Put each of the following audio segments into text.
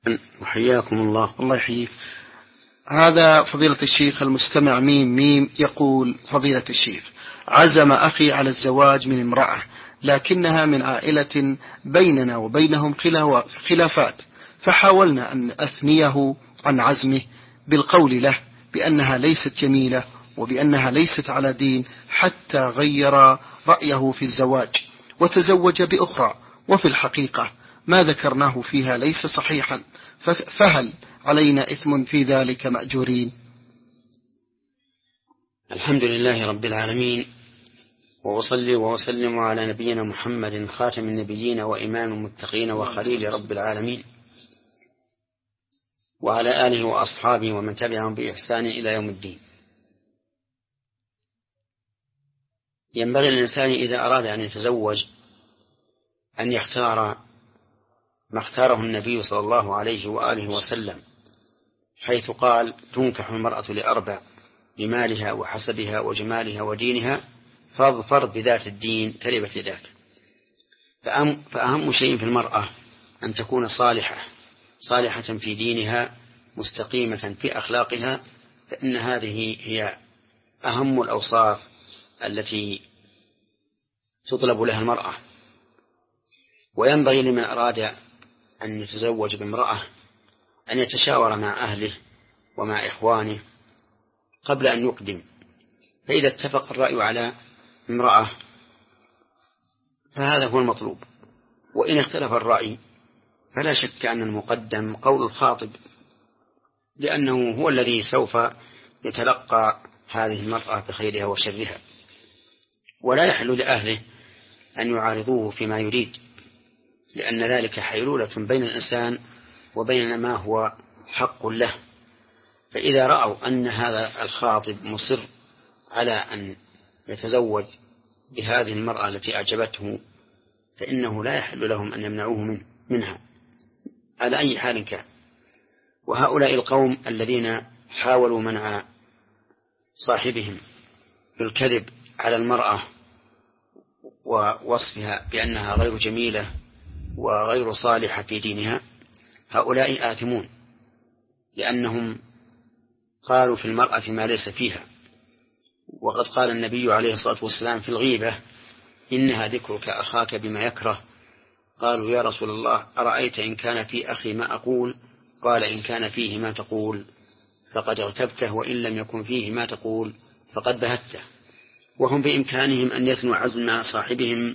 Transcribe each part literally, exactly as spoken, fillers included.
وحياكم الله. الله يحييك. هذا فضيلة الشيخ المستمع ميم ميم يقول: فضيلة الشيخ، عزم أخي على الزواج من امرأة لكنها من عائلة بيننا وبينهم خلافات، فحاولنا أن أثنيه عن عزمه بالقول له بأنها ليست جميلة وبأنها ليست على دين، حتى غير رأيه في الزواج وتزوج بأخرى، وفي الحقيقة ما ذكرناه فيها ليس صحيحا، فهل علينا إثم في ذلك مأجورين؟ الحمد لله رب العالمين، وأصلي وأسلم على نبينا محمد خاتم النبيين وإمام المتقين وخليل رب العالمين، وعلى آله وأصحابه ومن تبعهم بإحسان إلى يوم الدين. ينبغي للإنسان إذا أراد أن يتزوج أن يختار ما اختاره النبي صلى الله عليه وآله وسلم، حيث قال: تنكح المرأة لأربع: لمالها وحسبها وجمالها ودينها، فاظفر بذات الدين تربت يداك. فأهم شيء في المرأة أن تكون صالحة صالحة في دينها، مستقيمة في أخلاقها، فإن هذه هي أهم الأوصاف التي تطلب لها المرأة. وينبغي لمن أراد أن يتزوج بامرأة أن يتشاور مع أهله ومع إخوانه قبل أن يقدم، فإذا اتفق الرأي على امرأة فهذا هو المطلوب، وإن اختلف الرأي فلا شك أن المقدم قول الخاطب، لأنه هو الذي سوف يتلقى هذه المرأة بخيرها وشرها، ولا يحل لأهله أن يعارضوه فيما يريد، لأن ذلك حيلولة بين الإنسان وبين ما هو حق له. فإذا رأوا أن هذا الخاطب مصر على أن يتزوج بهذه المرأة التي أعجبته، فإنه لا يحل لهم أن يمنعوه من منها على أي حال كان. وهؤلاء القوم الذين حاولوا منع صاحبهم بالكذب على المرأة ووصفها بأنها غير جميلة وغير صالحة في دينها، هؤلاء آثمون، لأنهم قالوا في المرأة ما ليس فيها. وقد قال النبي عليه الصلاة والسلام في الغيبة: إنها ذكرك أخاك بما يكره. قالوا: يا رسول الله، أرأيت إن كان في أخي ما أقول؟ قال: إن كان فيه ما تقول فقد اغتبته، وإن لم يكن فيه ما تقول فقد بهته. وهم بإمكانهم أن يثنوا عزم صاحبهم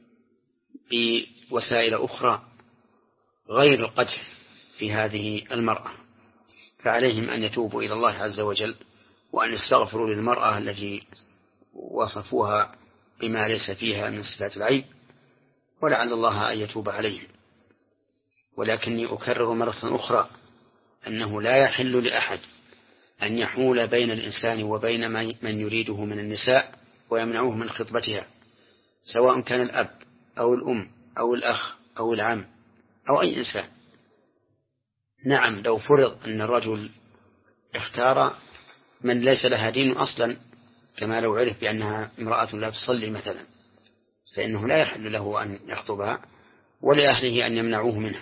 بوسائل أخرى غير القدح في هذه المرأة، فعليهم أن يتوبوا إلى الله عز وجل وأن يستغفروا للمرأة التي وصفوها بما ليس فيها من صفات العيب، ولعل الله أن يتوب عليهم. ولكني أكرر مرة أخرى أنه لا يحل لأحد أن يحول بين الإنسان وبين من يريده من النساء ويمنعوه من خطبتها، سواء كان الأب أو الأم أو الأخ أو العم أو أي إنسان. نعم، لو فرض أن الرجل اختار من ليس لها دين أصلا، كما لو عرف بأنها امرأة لا تصلي مثلا، فإنه لا يحل له أن يخطبها، ولأهله أن يمنعوه منها،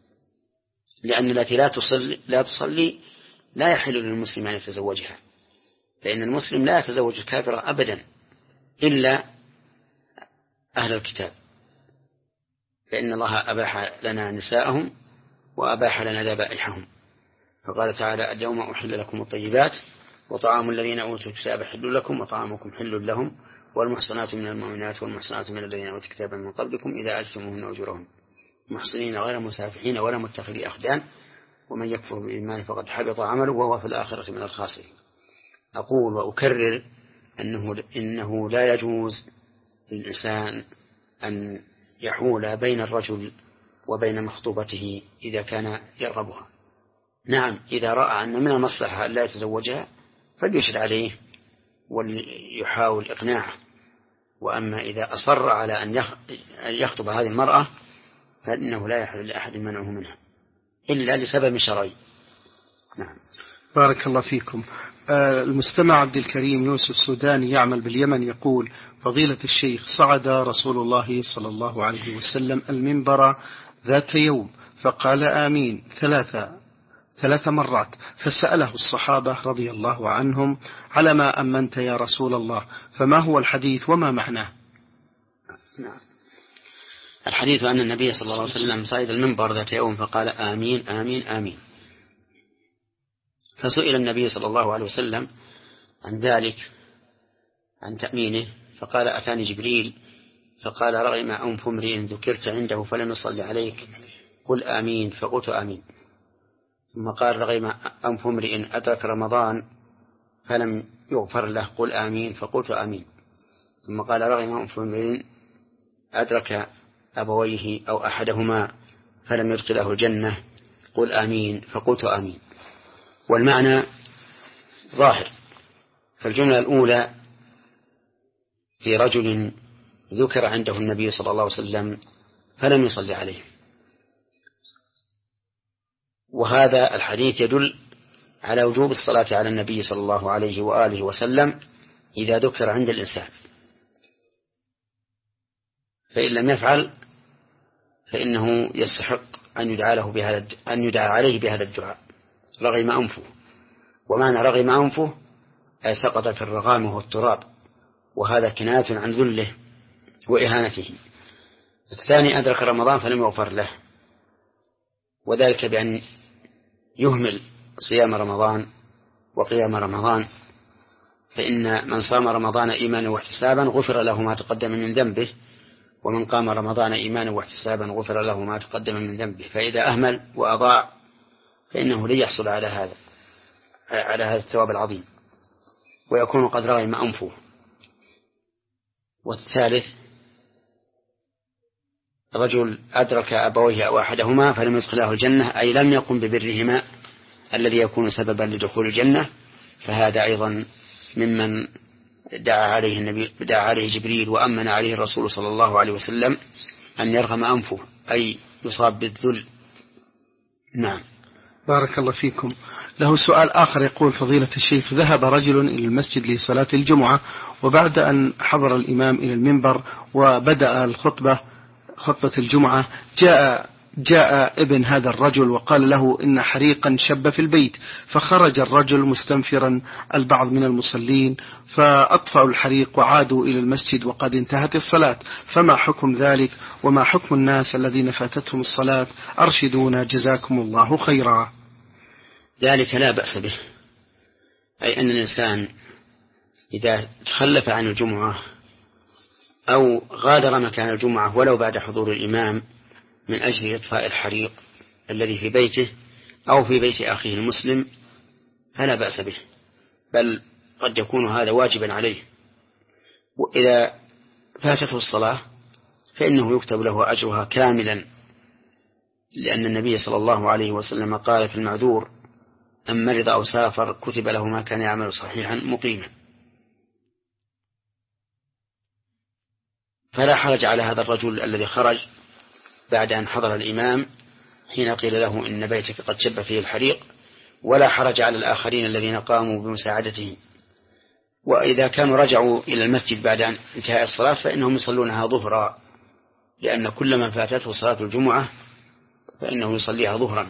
لأن التي لا تصلي لا تصلي لا يحل للمسلم أن يتزوجها، فإن المسلم لا يتزوج الكافر أبدا إلا أهل الكتاب، فإن الله أباح لنا نساءهم وأباح لنا ذبائحهم. فقال تعالى: اليوم أحل لكم الطيبات وطعام الذين أوتوا الكتاب حل لكم وطعامكم حل لهم والمحصنات من المؤمنات والمحصنات من الذين أوتوا الكتاب من قبلكم إذا آتيتموهن أجورهن محصنين غير مسافحين ولا متخذي أخدان ومن يكفر بالإيمان فقد حبط عمله وهو في الآخرة من الخاسرين. أقول وأكرر أنه, إنه لا يجوز للإنسان أن يحول بين الرجل وبين مخطوبته إذا كان يرغبها. نعم، إذا رأى أن من المصلحة أن لا يتزوجها فليشد عليه وليحاول إقناعه، وأما إذا أصر على أن يخطب هذه المرأة فإنه لا يحل لأحد منعه منها إلا لسبب شرعي. نعم. بارك الله فيكم. المستمع عبد الكريم يوسف السوداني يعمل باليمن يقول: فضيلة الشيخ، صعد رسول الله صلى الله عليه وسلم المنبر ذات يوم فقال آمين ثلاثة ثلاث مرات، فسأله الصحابة رضي الله عنهم: على ما أمنت يا رسول الله؟ فما هو الحديث وما معناه؟ نعم. الحديث أن النبي صلى الله عليه وسلم صعد المنبر ذات يوم فقال آمين آمين آمين، فسئل النبي صلى الله عليه وسلم عن ذلك، عن تأمينه، فقال أتاني جبريل فقال رغم أنف امرئ ذكرت عنده فلم يصل عليك قل آمين، فقلت آمين. ثم قال رغم أنف امرئ أدرك رمضان فلم يغفر له قل آمين، فقلت آمين. ثم قال رغم أنف امرئ أدرك أبويه أو أحدهما فلم يدخله الجنة قل آمين، فقلت آمين. والمعنى ظاهر. فالجملة الأولى في رجل ذكر عنده النبي صلى الله عليه وسلم فلم يصلي عليه، وهذا الحديث يدل على وجوب الصلاة على النبي صلى الله عليه وآله وسلم إذا ذكر عند الإنسان، فإن لم يفعل فإنه يستحق أن يدعى له بهذا أن يدعى عليه بهذا الدعاء رغم أنفه. ومعنى رغم أنفه أي سقط في الرغام وهو التراب، وهذا كناية عن ذله وإهانته. الثاني أدرك رمضان فلم يغفر له، وذلك بأن يهمل صيام رمضان وقيام رمضان، فإن من صام رمضان إيمانا واحتسابا غفر له ما تقدم من ذنبه، ومن قام رمضان إيمانا واحتسابا غفر له ما تقدم من ذنبه. فإذا أهمل وأضاع فإنه لن يحصل على هذا على هذا الثواب العظيم، ويكون قد رغم أنفه. والثالث رجل أدرك أبويه أو أحدهما فلم يدخله الجنة، أي لم يقم ببرهما الذي يكون سببا لدخول الجنة، فهذا أيضا ممن دعا عليه النبي دعا عليه جبريل وأمن عليه الرسول صلى الله عليه وسلم أن يرغم أنفه، أي يصاب بالذل. نعم. بارك الله فيكم. له سؤال آخر يقول: فضيلة الشيخ، ذهب رجل إلى المسجد لصلاة الجمعة، وبعد أن حضر الإمام إلى المنبر وبدأ الخطبة خطبة الجمعة جاء جاء ابن هذا الرجل وقال له إن حريقا شب في البيت، فخرج الرجل مستنفرا البعض من المصلين فأطفأوا الحريق وعادوا إلى المسجد وقد انتهت الصلاة، فما حكم ذلك وما حكم الناس الذين فاتتهم الصلاة؟ أرشدونا جزاكم الله خيرا. ذلك لا بأس به، أي أن الإنسان إذا تخلف عن الجمعة أو غادر مكان الجمعة ولو بعد حضور الإمام من أجل إطفاء الحريق الذي في بيته أو في بيت أخيه المسلم فلا بأس به، بل قد يكون هذا واجبا عليه. وإذا فاتته الصلاة فإنه يكتب له أجرها كاملا، لأن النبي صلى الله عليه وسلم قال في المعذور: أن مرض أو سافر كتب له ما كان يعمل صحيحا مقيما. فلا حرج على هذا الرجل الذي خرج بعد أن حضر الإمام حين قيل له إن بيتك قد شب فيه الحريق، ولا حرج على الآخرين الذين قاموا بمساعدته. وإذا كانوا رجعوا إلى المسجد بعد أن انتهاء الصلاة فإنهم يصلونها ظهرا، لأن كل من فاتته صلاة الجمعة فإنه يصليها ظهرا.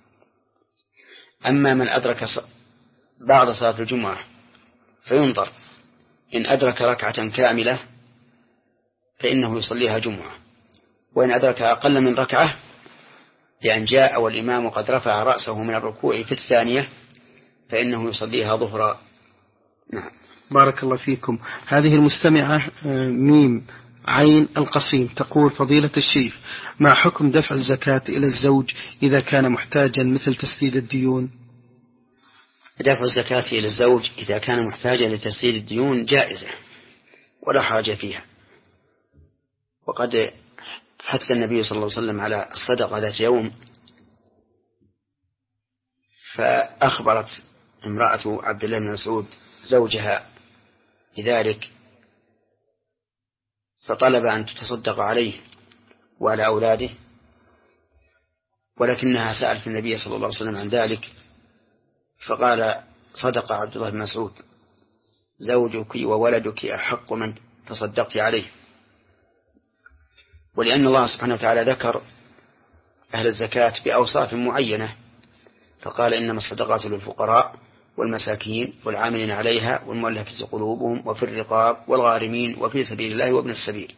أما من أدرك بعد صلاة الجمعة فينظر، إن أدرك ركعة كاملة فإنه يصليها جمعة، وإن أدرك أقل من ركعة لأن جاء والإمام قد رفع رأسه من الركوع في الثانية فإنه يصليها ظهرا. نعم. بارك الله فيكم. هذه المستمعة ميم عين القصيم تقول: فضيلة الشيخ، ما حكم دفع الزكاة إلى الزوج إذا كان محتاجا مثل تسديد الديون؟ دفع الزكاة إلى الزوج إذا كان محتاجا لتسديد الديون جائزة ولا حرج فيها، وقد حث النبي صلى الله عليه وسلم على الصدقة ذات يوم، فأخبرت امرأة عبد الله بن مسعود زوجها بذلك فطلب أن تتصدق عليه وعلى أولاده، ولكنها سألت النبي صلى الله عليه وسلم عن ذلك فقال: صدق عبد الله بن مسعود، زوجك وولدك أحق من تصدقت عليه. ولأن الله سبحانه وتعالى ذكر أهل الزكاة بأوصاف معينة، فقال إنما الصدقات للفقراء والمساكين والعاملين عليها والمؤلفة قلوبهم وفي الرقاب والغارمين وفي سبيل الله وابن السبيل.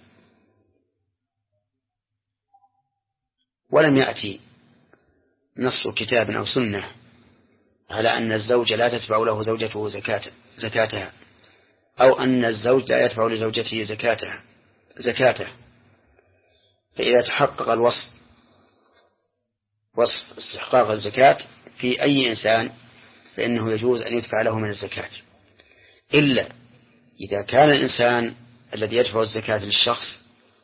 ولم يأتي نص كتاب أو سنة على أن الزوج لا تتبع له زوجته زكاة زكاتها، أو أن الزوج لا يدفع لزوجته زكاتها زكاته. فإذا تحقق الوصف وصف استحقاق الزكاة في أي إنسان فإنه يجوز أن يدفع له من الزكاة، إلا إذا كان الإنسان الذي يدفع الزكاة للشخص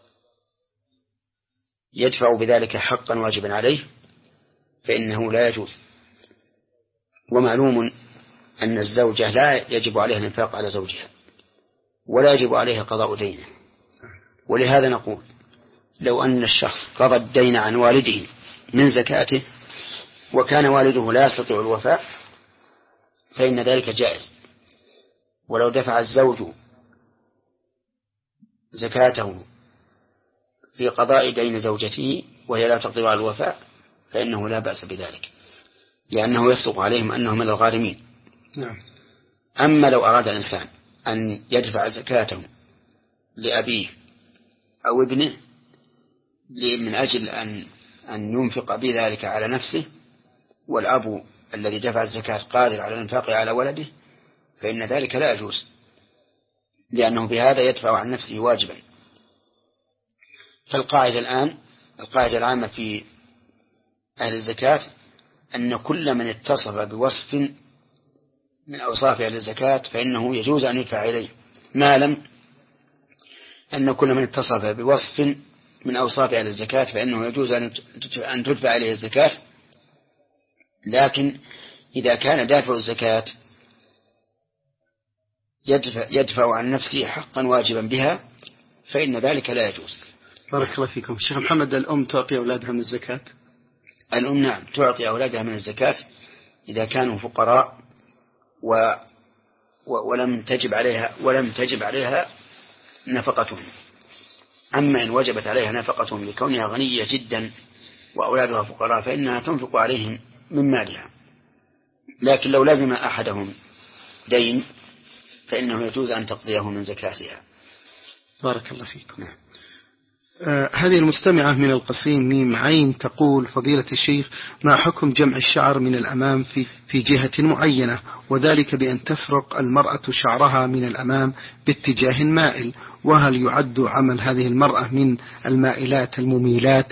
يدفع بذلك حقا واجبا عليه فإنه لا يجوز. ومعلوم أن الزوجة لا يجب عليها الإنفاق على زوجها ولا يجب عليها قضاء دينه، ولهذا نقول لو أن الشخص قضى الدين عن والده من زكاته وكان والده لا يستطيع الوفاء فإن ذلك جائز. ولو دفع الزوج زكاته في قضاء دين زوجته وهي لا تقدر على الوفاء فإنه لا بأس بذلك، لأنه يصدق عليهم أنهم من الغارمين. نعم. أما لو أراد الإنسان أن يدفع زكاته لأبيه أو ابنه من أجل أن أن ينفق بذلك على نفسه، والأب الذي دفع الزكاة قادر على الإنفاق على ولده، فإن ذلك لا يجوز، لأنه بهذا يدفع عن نفسه واجبا. فالقاعدة الآن القاعدة العامة في أهل الزكاة أن كل من اتصف بوصف من أوصاف أهل الزكاة فإنه يجوز أن يدفع إليه، ما لم أن كل من اتصف بوصف من أوصاف أهل الزكاة فإنه يجوز أن تدفع إليه الزكاة. لكن إذا كان دافع الزكاة يدفع, يدفع عن نفسه حقا واجبا بها فإن ذلك لا يجوز. بارك الله فيكم. شيخ محمد، الأم تعطي أولادها من الزكاة؟ الأم نعم تعطي أولادها من الزكاة إذا كانوا فقراء و ولم تجب عليها ولم تجب عليها نفقتهم. أما إن وجبت عليها نفقتهم لكونها غنية جدا وأولادها فقراء فإنها تنفق عليهم من مالها. لكن لو لزم أحدهم دين فإنه يجوز أن تقضيه من زكاتها. بارك الله فيكم. نعم. آه هذه المستمعة من القصيم ميم عين تقول: فضيلة الشيخ، ما حكم جمع الشعر من الأمام في, في جهة معينة، وذلك بأن تفرق المرأة شعرها من الأمام باتجاه مائل، وهل يعد عمل هذه المرأة من المائلات المميلات؟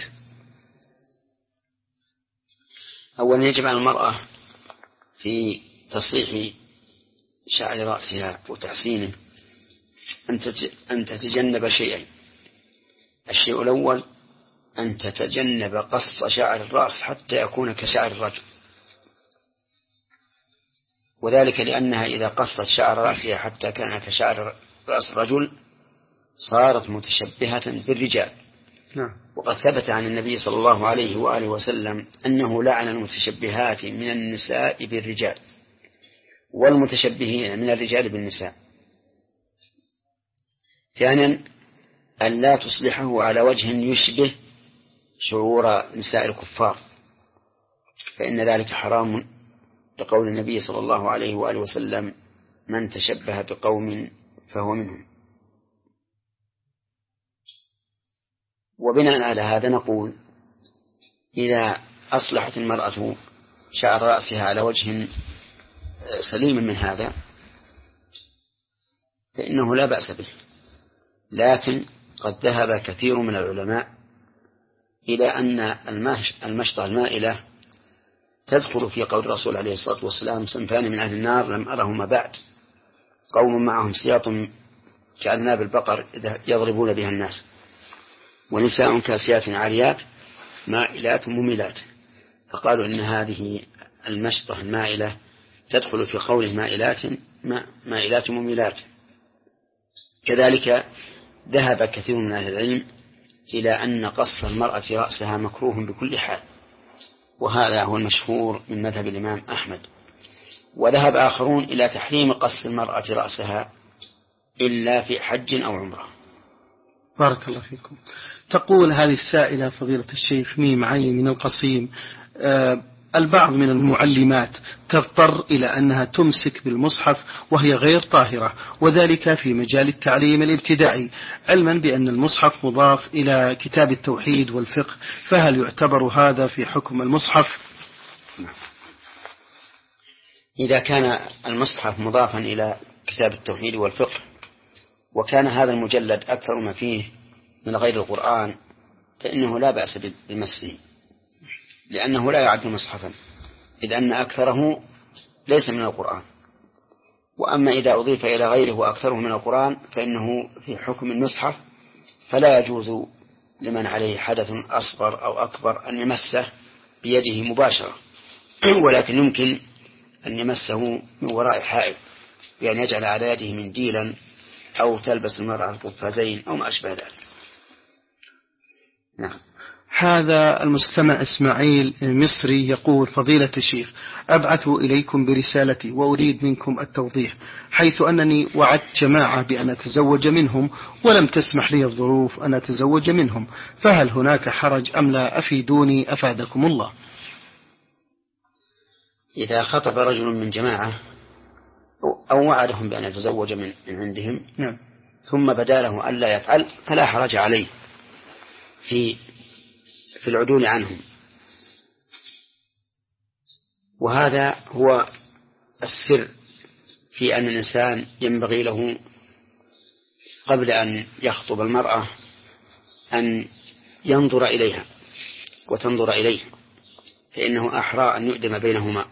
أولا يجب على المرأة في تصليح شعر رأسها وتحسينه أن تتجنب شيئين. الشيء الأول أن تتجنب قص شعر الرأس حتى يكون كشعر الرجل، وذلك لأنها إذا قصت شعر رأسها حتى كان كشعر رأس الرجل صارت متشبهة بالرجال. نعم. وقد ثبت عن النبي صلى الله عليه وآله وسلم أنه لعن المتشبهات من النساء بالرجال والمتشبهين من الرجال بالنساء. ثانيا أن لا تصلحه على وجه يشبه شعور نساء الكفار، فإن ذلك حرام، لقول النبي صلى الله عليه وآله وسلم: من تشبه بقوم فهو منهم. وبناء على هذا نقول إذا أصلحت المرأة شعر رأسها على وجه سليم من هذا فإنه لا بأس به. لكن قد ذهب كثير من العلماء إلى أن المشطة المائلة تدخل في قول الرسول عليه الصلاة والسلام: صنفان من أهل النار لم أرهما بعد، قوم معهم سياط كأذناب البقر يضربون بها الناس، ونساء كاسيات عاريات مائلات مميلات. فقالوا إن هذه المشطة المائلة تدخل في قوله مائلات مائلات مميلات. كذلك ذهب كثير من أهل العلم إلى أن قص المرأة رأسها مكروه بكل حال، وهذا هو المشهور من مذهب الإمام أحمد. وذهب آخرون إلى تحريم قص المرأة رأسها إلا في حج أو عمرة، بارك الله فيكم. تقول هذه السائلة فضيلة الشيخ ميم عين من القصيم: آه البعض من المعلمات تضطر إلى أنها تمسك بالمصحف وهي غير طاهرة، وذلك في مجال التعليم الابتدائي، علما بأن المصحف مضاف إلى كتاب التوحيد والفقه، فهل يعتبر هذا في حكم المصحف؟ إذا كان المصحف مضافا إلى كتاب التوحيد والفقه وكان هذا المجلد أكثر ما فيه من غير القرآن فإنه لا بأس بمسه، لأنه لا يعد مصحفا، إذ أن أكثره ليس من القرآن. وأما إذا أضيف إلى غيره وأكثره من القرآن فإنه في حكم المصحف، فلا يجوز لمن عليه حدث أصغر أو أكبر أن يمسه بيده مباشرة، ولكن يمكن أن يمسه من وراء حائل، بأن يجعل على يده منديلا أو تلبس المرأة القفازين أو ما أشبه ذلك. نعم. هذا المستمع إسماعيل مصري يقول: فضيلة الشيخ، أبعث إليكم برسالتي وأريد منكم التوضيح، حيث أنني وعدت جماعة بأن أتزوج منهم ولم تسمح لي الظروف أن أتزوج منهم، فهل هناك حرج أم لا؟ أفيدوني أفادكم الله. إذا خطب رجل من جماعة أو وعدهم بأن يتزوج من عندهم نعم. ثم بدا له أن لا يفعل فلا حرج عليه في في العدول عنهم، وهذا هو السر في أن الإنسان ينبغي له قبل أن يخطب المرأة أن ينظر إليها وتنظر إليه، فإنه أحرى أن يؤدم بينهما.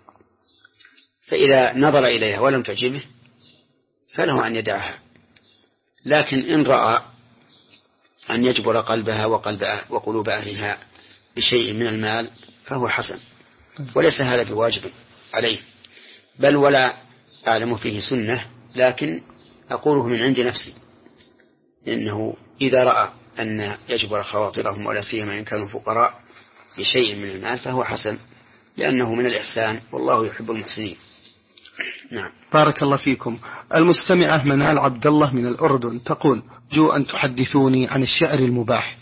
فإذا نظر إليها ولم تعجبه فله أن يدعها، لكن إن رأى أن يجبر قلبها وقلب وقلوب أهلها بشيء من المال فهو حسن، وليس هذا بواجب عليه، بل ولا أعلم فيه سنة، لكن أقوله من عند نفسي، إنه إذا رأى أن يجبر خواطرهم ولا سيما إن كانوا فقراء بشيء من المال فهو حسن، لأنه من الإحسان والله يحب المحسنين. نعم. بارك الله فيكم. المستمعة منال عبد الله من الأردن تقول: جو أن تحدثوني عن الشعر المباح.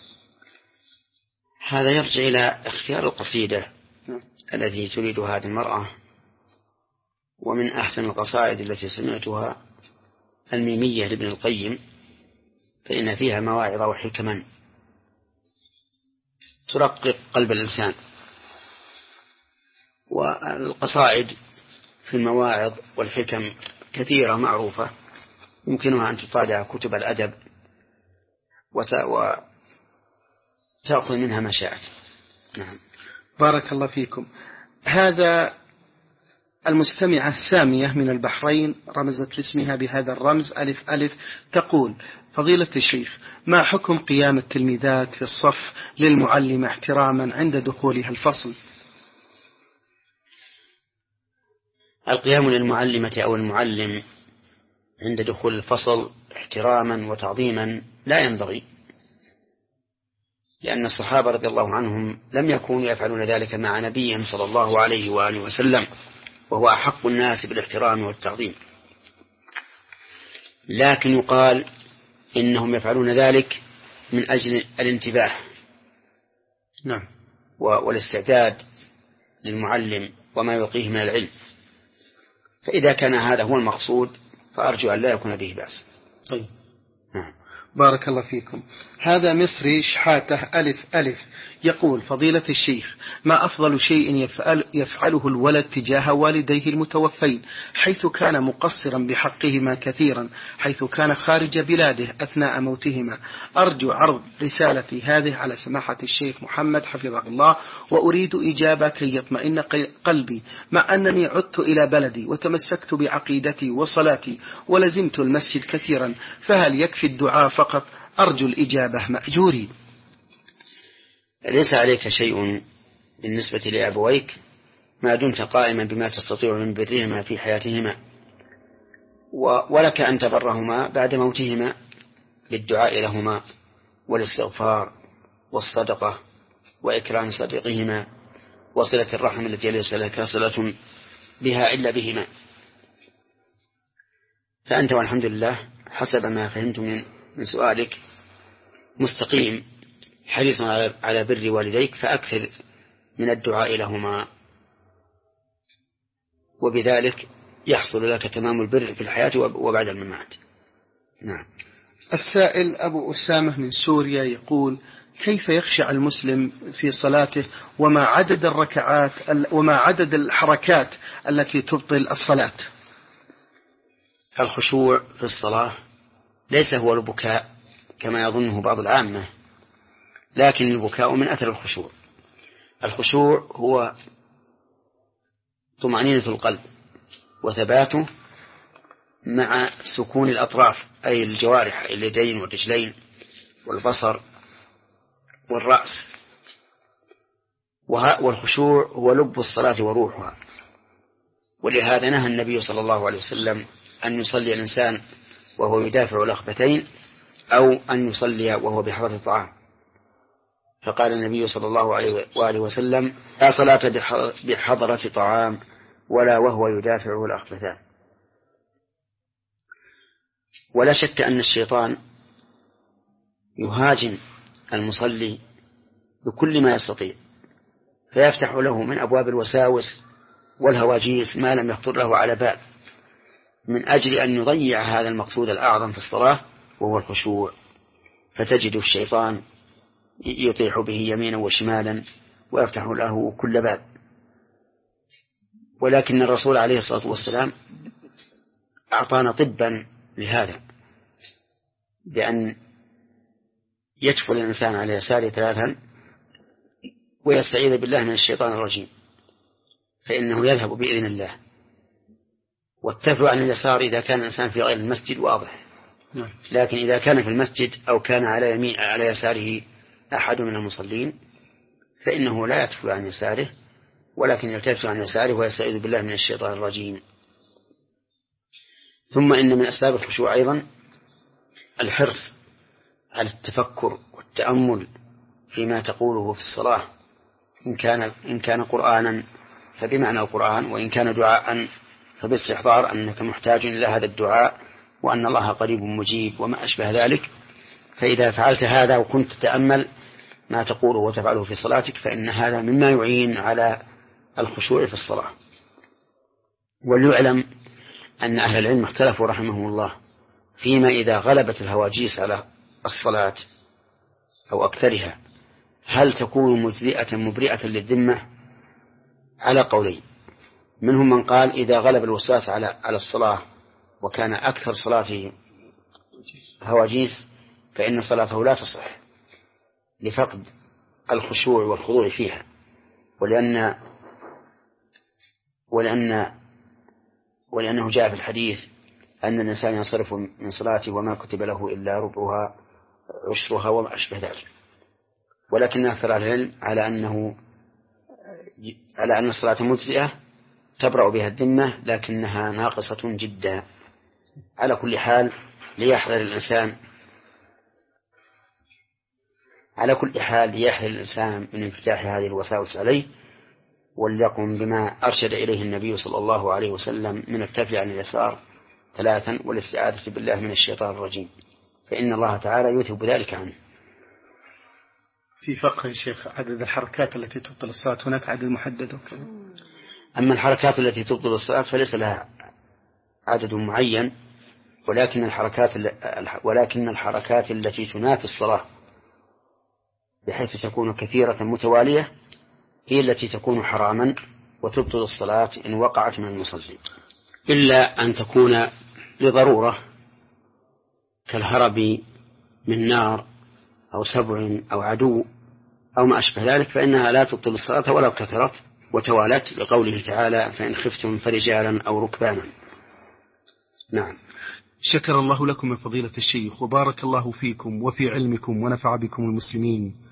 هذا يرجع إلى اختيار القصيدة التي تريد هذه المرأة، ومن أحسن القصائد التي سمعتها الميمية لابن القيم، فإن فيها مواعظ وحكما ترقق قلب الإنسان. والقصائد في المواعظ والحكم كثيرة معروفة، يمكنها أن تطالع كتب الأدب وتأخذ منها ما شاءت. نعم. بارك الله فيكم. هذا المستمعة سامية من البحرين رمزت لاسمها بهذا الرمز ألف ألف تقول: فضيلة الشيخ، ما حكم قيام التلميذات في الصف للمعلمة احتراما عند دخولها الفصل؟ القيام للمعلمة أو المعلم عند دخول الفصل احتراما وتعظيما لا ينبغي، لأن الصحابة رضي الله عنهم لم يكونوا يفعلون ذلك مع نبيهم صلى الله عليه وآله وسلم، وهو أحق الناس بالاحترام والتعظيم، لكن يقال إنهم يفعلون ذلك من أجل الانتباه نعم والاستعداد للمعلم وما يلقيه من العلم، فإذا كان هذا هو المقصود فأرجو أن لا يكون به بأس. طيب. نعم. بارك الله فيكم. هذا مصري شحاته ألف ألف يقول: فضيلة الشيخ، ما أفضل شيء يفعل يفعله الولد تجاه والديه المتوفين، حيث كان مقصرا بحقهما كثيرا، حيث كان خارج بلاده أثناء موتهما؟ أرجو عرض رسالتي هذه على سماحة الشيخ محمد حفظه الله، وأريد إجابة كي يطمئن قلبي، مع أنني عدت إلى بلدي وتمسكت بعقيدتي وصلاتي ولزمت المسجد كثيرا، فهل يكفي الدعاء فقط؟ أرجو الإجابة مأجوري. ليس عليك شيء بالنسبة لأبويك ما دمت قائما بما تستطيع من برهما في حياتهما، ولك أن تبرهما بعد موتهما بالدعاء لهما والاستغفار والصدقة وإكرام صديقهما وصلة الرحم التي ليس لك صلة بها إلا بهما. فأنت والحمد لله حسب ما فهمت من من سؤالك مستقيم حريص على بر والديك فأكثر من الدعاء لهما، وبذلك يحصل لك تمام البر في الحياة وبعد الممات. نعم. السائل أبو أسامة من سوريا يقول: كيف يخشع المسلم في صلاته وما عدد الركعات وما عدد الحركات التي تبطل الصلاة؟ الخشوع في الصلاة ليس هو البكاء كما يظنه بعض العامة، لكن البكاء من أثر الخشوع. الخشوع هو طمأنينة القلب وثباته مع سكون الأطراف، أي الجوارح، اليدين والرجلين والبصر والرأس. والخشوع هو لب الصلاة وروحها، ولهذا نهى النبي صلى الله عليه وسلم أن يصلي الإنسان وهو يدافع الأخبتين، أو أن يصلي وهو بحضرة طعام، فقال النبي صلى الله عليه وآله وسلم: لا صلاة بحضرة طعام ولا وهو يدافع الأخبتان. ولا شك أن الشيطان يهاجم المصلي بكل ما يستطيع، فيفتح له من أبواب الوساوس والهواجيس ما لم يخطر له على بال، من أجل أن يضيع هذا المقصود الأعظم في الصلاة وهو الخشوع. فتجد الشيطان يطيح به يمينا وشمالا ويفتح له كل باب. ولكن الرسول عليه الصلاة والسلام أعطانا طبا لهذا، بأن يجفل الإنسان على يساره ثلاثا ويستعيذ بالله من الشيطان الرجيم، فإنه يذهب بإذن الله. والتفل عن اليسار إذا كان الإنسان في غير المسجد واضح، لكن إذا كان في المسجد أو كان على يمين على يساره أحد من المصلين فإنه لا يتفل عن يساره، ولكن يلتفت عن يساره ويستعيذ بالله من الشيطان الرجيم. ثم إن من أسباب الخشوع أيضا الحرص على التفكر والتأمل فيما تقوله في الصلاة، إن كان إن كان قرآنا فبمعنى القرآن، وإن كان دعاء فباستحضار أنك محتاج إلى هذا الدعاء وأن الله قريب مجيب وما أشبه ذلك. فإذا فعلت هذا وكنت تتأمل ما تقوله وتفعله في صلاتك فإن هذا مما يعين على الخشوع في الصلاة. وليعلم أن أهل العلم اختلفوا رحمهم الله فيما إذا غلبت الهواجيس على الصلاة أو أكثرها هل تكون مجزئة مبرئة للذمة؟ على قولين. منهم من قال إذا غلب الوسواس على على الصلاة وكان أكثر صلاته هواجيس فإن صلاته لا تصح لفقد الخشوع والخضوع فيها، ولأن ولأن ولأنه جاء في الحديث أن الإنسان ينصرف من صلاته وما كتب له إلا ربعها عشرها وما أشبه ذلك. ولكن أكثر العلم على أنه على أن الصلاة مجزئة تبرأ بها الذمة، لكنها ناقصة جدا. على كل حال ليحذر الإنسان على كل حال ليحذر الإنسان من انفتاح هذه الوساوس عليه، وليقم بما أرشد إليه النبي صلى الله عليه وسلم من التفل عن اليسار ثلاثا والاستعاذة بالله من الشيطان الرجيم، فإن الله تعالى يذهب ذلك عنه. في فقه يا شيخ عدد الحركات التي تبطل الصلاة هناك عدد محدد؟ أما الحركات التي تبطل الصلاة فليس لها عدد معين، ولكن الحركات ولكن الحركات التي تنافي الصلاة بحيث تكون كثيرة متوالية هي التي تكون حراما وتبطل الصلاة إن وقعت من المصلي، إلا أن تكون لضرورة كالهرب من نار أو سبع أو عدو أو ما أشبه ذلك، فإنها لا تبطل الصلاة ولو كثرت وتوالت، لقوله تعالى فإن خفتم فرجالا أو ركبانا. نعم. شكر الله لكم من فضيلة الشيخ وبارك الله فيكم وفي علمكم ونفع بكم المسلمين.